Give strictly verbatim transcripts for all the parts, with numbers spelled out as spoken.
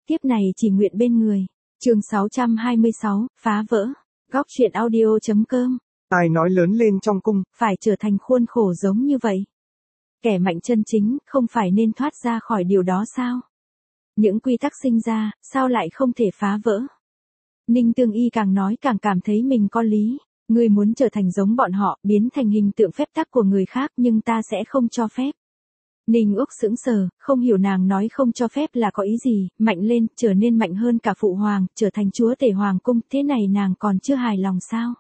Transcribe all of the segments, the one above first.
tiếp này chỉ nguyện bên người. Chương sáu trăm hai mươi sáu, phá vỡ. Góc truyện audio.com. Ai nói lớn lên trong cung, phải trở thành khuôn khổ giống như vậy. Kẻ mạnh chân chính, không phải nên thoát ra khỏi điều đó sao? Những quy tắc sinh ra, sao lại không thể phá vỡ? Ninh Tương Y càng nói càng cảm thấy mình có lý. Ngươi muốn trở thành giống bọn họ, biến thành hình tượng phép tắc của người khác, nhưng ta sẽ không cho phép. Ninh Úc sững sờ, không hiểu nàng nói không cho phép là có ý gì, mạnh lên, trở nên mạnh hơn cả phụ hoàng, trở thành chúa tể hoàng cung, thế này nàng còn chưa hài lòng sao?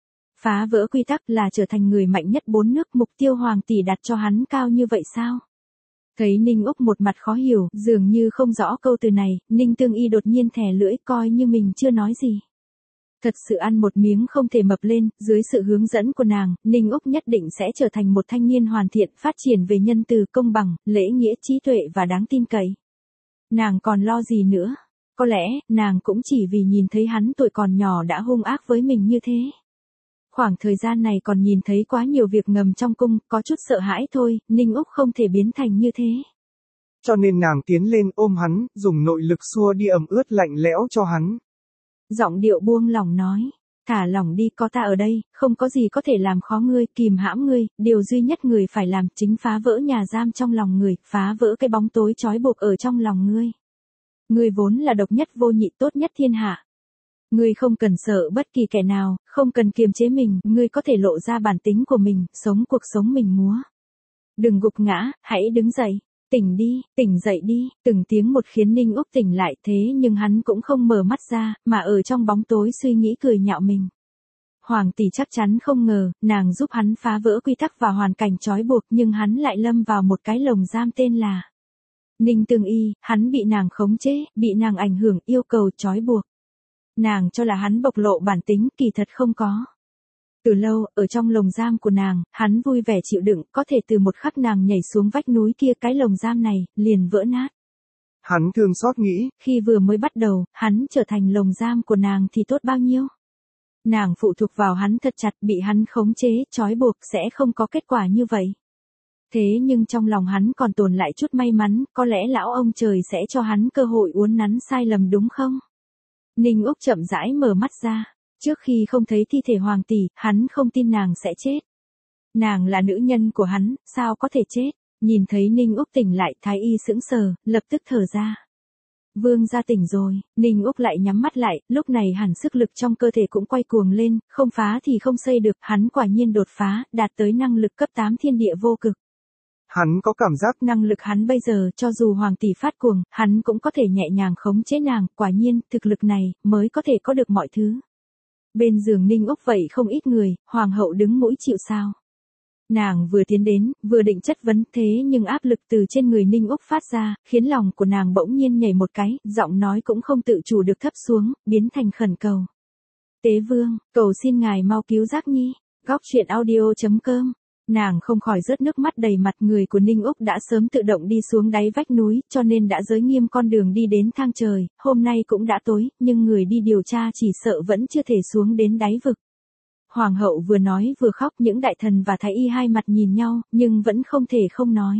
Phá vỡ quy tắc là trở thành người mạnh nhất bốn nước, mục tiêu hoàng tỷ đặt cho hắn cao như vậy sao? Thấy Ninh Úc một mặt khó hiểu, dường như không rõ câu từ này, Ninh Tương Y đột nhiên thè lưỡi coi như mình chưa nói gì. Thật sự ăn một miếng không thể mập lên, dưới sự hướng dẫn của nàng, Ninh Úc nhất định sẽ trở thành một thanh niên hoàn thiện, phát triển về nhân từ, công bằng, lễ nghĩa, trí tuệ và đáng tin cậy. Nàng còn lo gì nữa? Có lẽ, nàng cũng chỉ vì nhìn thấy hắn tuổi còn nhỏ đã hung ác với mình như thế. Khoảng thời gian này còn nhìn thấy quá nhiều việc ngầm trong cung, có chút sợ hãi thôi, Ninh Úc không thể biến thành như thế. Cho nên nàng tiến lên ôm hắn, dùng nội lực xua đi ẩm ướt lạnh lẽo cho hắn. Giọng điệu buông lỏng nói, thả lỏng đi, có ta ở đây, không có gì có thể làm khó ngươi, kìm hãm ngươi, điều duy nhất người phải làm chính phá vỡ nhà giam trong lòng người, phá vỡ cái bóng tối trói buộc ở trong lòng ngươi. Ngươi vốn là độc nhất vô nhị, tốt nhất thiên hạ. Ngươi không cần sợ bất kỳ kẻ nào, không cần kiềm chế mình, ngươi có thể lộ ra bản tính của mình, sống cuộc sống mình múa. Đừng gục ngã, hãy đứng dậy. Tỉnh đi, tỉnh dậy đi, từng tiếng một khiến Ninh Úc tỉnh lại, thế nhưng hắn cũng không mở mắt ra, mà ở trong bóng tối suy nghĩ cười nhạo mình. Hoàng tỷ chắc chắn không ngờ, nàng giúp hắn phá vỡ quy tắc và hoàn cảnh trói buộc, nhưng hắn lại lâm vào một cái lồng giam tên là Ninh Tương Y, hắn bị nàng khống chế, bị nàng ảnh hưởng, yêu cầu trói buộc. Nàng cho là hắn bộc lộ bản tính, kỳ thật không có. Từ lâu, ở trong lồng giam của nàng, hắn vui vẻ chịu đựng, có thể từ một khắc nàng nhảy xuống vách núi kia, cái lồng giam này, liền vỡ nát. Hắn thương xót nghĩ, khi vừa mới bắt đầu, hắn trở thành lồng giam của nàng thì tốt bao nhiêu. Nàng phụ thuộc vào hắn thật chặt, bị hắn khống chế, trói buộc, sẽ không có kết quả như vậy. Thế nhưng trong lòng hắn còn tồn lại chút may mắn, có lẽ lão ông trời sẽ cho hắn cơ hội uốn nắn sai lầm đúng không? Ninh Úc chậm rãi mở mắt ra. Trước khi không thấy thi thể hoàng tỷ, hắn không tin nàng sẽ chết. Nàng là nữ nhân của hắn, sao có thể chết? Nhìn thấy Ninh Úc tỉnh lại, Thái Y sững sờ, lập tức thở ra. Vương gia tỉnh rồi, Ninh Úc lại nhắm mắt lại, lúc này hẳn sức lực trong cơ thể cũng quay cuồng lên, không phá thì không xây được, hắn quả nhiên đột phá, đạt tới năng lực cấp tám thiên địa vô cực. Hắn có cảm giác năng lực hắn bây giờ, cho dù hoàng tỷ phát cuồng, hắn cũng có thể nhẹ nhàng khống chế nàng, quả nhiên, thực lực này, mới có thể có được mọi thứ. Bên giường Ninh Úc vậy không ít người, hoàng hậu đứng mũi chịu sao. Nàng vừa tiến đến, vừa định chất vấn, thế nhưng áp lực từ trên người Ninh Úc phát ra, khiến lòng của nàng bỗng nhiên nhảy một cái, giọng nói cũng không tự chủ được thấp xuống, biến thành khẩn cầu. Tế vương, cầu xin ngài mau cứu Giác Nhi. Góc truyện audio.com. Nàng không khỏi rớt nước mắt đầy mặt, người của Ninh Úc đã sớm tự động đi xuống đáy vách núi, cho nên đã giới nghiêm con đường đi đến thang trời, hôm nay cũng đã tối, nhưng người đi điều tra chỉ sợ vẫn chưa thể xuống đến đáy vực. Hoàng hậu vừa nói vừa khóc, những đại thần và thái y hai mặt nhìn nhau, nhưng vẫn không thể không nói.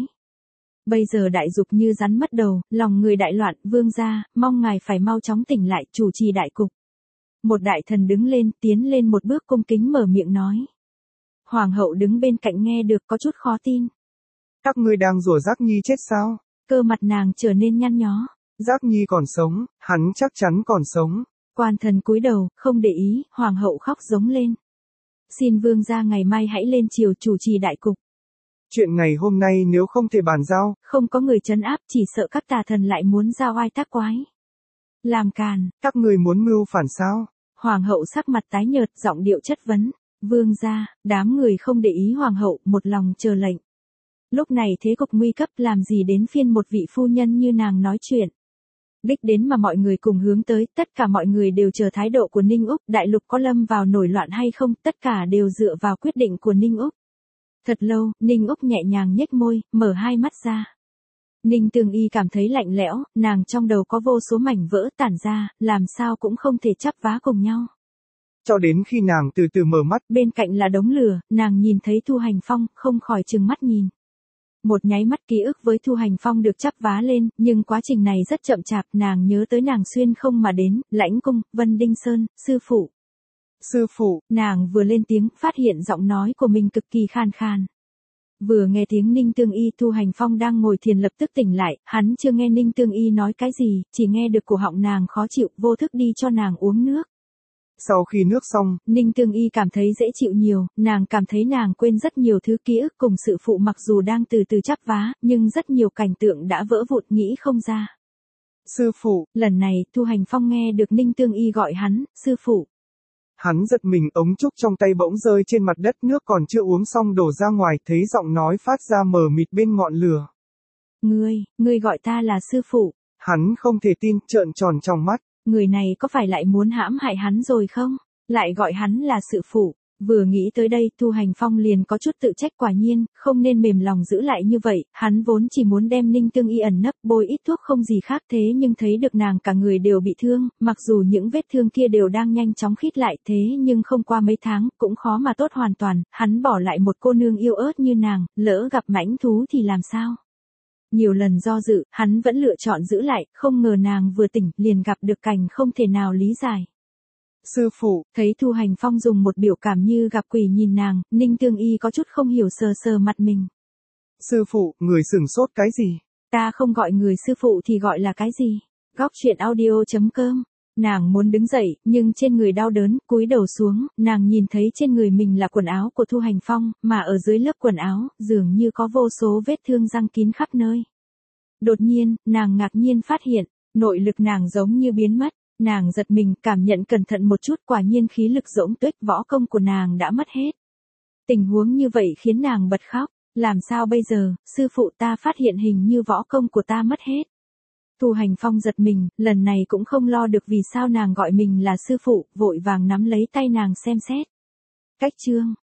Bây giờ đại dục như rắn mất đầu, lòng người đại loạn, vương gia, mong ngài phải mau chóng tỉnh lại, chủ trì đại cục. Một đại thần đứng lên, tiến lên một bước cung kính mở miệng nói. Hoàng hậu đứng bên cạnh nghe được có chút khó tin. Các ngươi đang rủa Giác Nhi chết sao? Cơ mặt nàng trở nên nhăn nhó. Giác Nhi còn sống, hắn chắc chắn còn sống. Quan thần cúi đầu, không để ý, hoàng hậu khóc giống lên. Xin vương gia ngày mai hãy lên triều chủ trì đại cục. Chuyện ngày hôm nay nếu không thể bàn giao, không có người trấn áp, chỉ sợ các tà thần lại muốn giao oai tác quái. Làm càn, các ngươi muốn mưu phản sao? Hoàng hậu sắc mặt tái nhợt, giọng điệu chất vấn. Vương gia, đám người không để ý hoàng hậu, một lòng chờ lệnh. Lúc này thế cục nguy cấp, làm gì đến phiên một vị phu nhân như nàng nói chuyện. Đích đến mà mọi người cùng hướng tới, tất cả mọi người đều chờ thái độ của Ninh Úc, đại lục có lâm vào nổi loạn hay không, tất cả đều dựa vào quyết định của Ninh Úc. Thật lâu, Ninh Úc nhẹ nhàng nhếch môi, mở hai mắt ra. Ninh Tương Y cảm thấy lạnh lẽo, nàng trong đầu có vô số mảnh vỡ tản ra, làm sao cũng không thể chắp vá cùng nhau. Cho đến khi nàng từ từ mở mắt, bên cạnh là đống lửa, nàng nhìn thấy Thu Hành Phong, không khỏi trừng mắt nhìn. Một nháy mắt ký ức với Thu Hành Phong được chắp vá lên, nhưng quá trình này rất chậm chạp, nàng nhớ tới nàng xuyên không mà đến, Lãnh Cung, Vân Đinh Sơn, sư phụ. Sư phụ, Nàng vừa lên tiếng, phát hiện giọng nói của mình cực kỳ khan khan. Vừa nghe tiếng Ninh Tương Y, Thu Hành Phong đang ngồi thiền lập tức tỉnh lại, hắn chưa nghe Ninh Tương Y nói cái gì, chỉ nghe được cổ họng nàng khó chịu, vô thức đi cho nàng uống nước. Sau khi nước xong, Ninh Tương Y cảm thấy dễ chịu nhiều, nàng cảm thấy nàng quên rất nhiều thứ ký ức cùng sự phụ mặc dù đang từ từ chắp vá, nhưng rất nhiều cảnh tượng đã vỡ vụn nghĩ không ra. Sư phụ, lần này Thu Hành Phong nghe được Ninh Tương Y gọi hắn, sư phụ. Hắn giật mình, ống trúc trong tay bỗng rơi trên mặt đất, nước còn chưa uống xong đổ ra ngoài, thấy giọng nói phát ra mờ mịt bên ngọn lửa. Ngươi, ngươi gọi ta là sư phụ. Hắn không thể tin, trợn tròn trong mắt. Người này có phải lại muốn hãm hại hắn rồi không? Lại gọi hắn là sư phụ. Vừa nghĩ tới đây, Thu Hành Phong liền có chút tự trách, quả nhiên, không nên mềm lòng giữ lại như vậy, hắn vốn chỉ muốn đem Ninh Tương Y ẩn nấp, bôi ít thuốc không gì khác, thế nhưng thấy được nàng cả người đều bị thương, mặc dù những vết thương kia đều đang nhanh chóng khít lại, thế nhưng không qua mấy tháng, cũng khó mà tốt hoàn toàn, hắn bỏ lại một cô nương yêu ớt như nàng, lỡ gặp mãnh thú thì làm sao? Nhiều lần do dự, hắn vẫn lựa chọn giữ lại, không ngờ nàng vừa tỉnh, liền gặp được cảnh không thể nào lý giải. Sư phụ, thấy Thu Hành Phong dùng một biểu cảm như gặp quỷ nhìn nàng, Ninh Tương Y có chút không hiểu, sờ sờ mặt mình. Sư phụ, người sửng sốt cái gì? Ta không gọi người sư phụ thì gọi là cái gì? Góc truyện audio chấm com. Nàng muốn đứng dậy, nhưng trên người đau đớn, cúi đầu xuống, nàng nhìn thấy trên người mình là quần áo của Thu Hành Phong, mà ở dưới lớp quần áo, dường như có vô số vết thương răng kín khắp nơi. Đột nhiên, nàng ngạc nhiên phát hiện, nội lực nàng giống như biến mất. Nàng giật mình, cảm nhận cẩn thận một chút, quả nhiên khí lực rỗng tuếch, võ công của nàng đã mất hết. Tình huống như vậy khiến nàng bật khóc, làm sao bây giờ, sư phụ, ta phát hiện hình như võ công của ta mất hết. Thu Hành Phong giật mình, lần này cũng không lo được vì sao nàng gọi mình là sư phụ, vội vàng nắm lấy tay nàng xem xét. Cách chương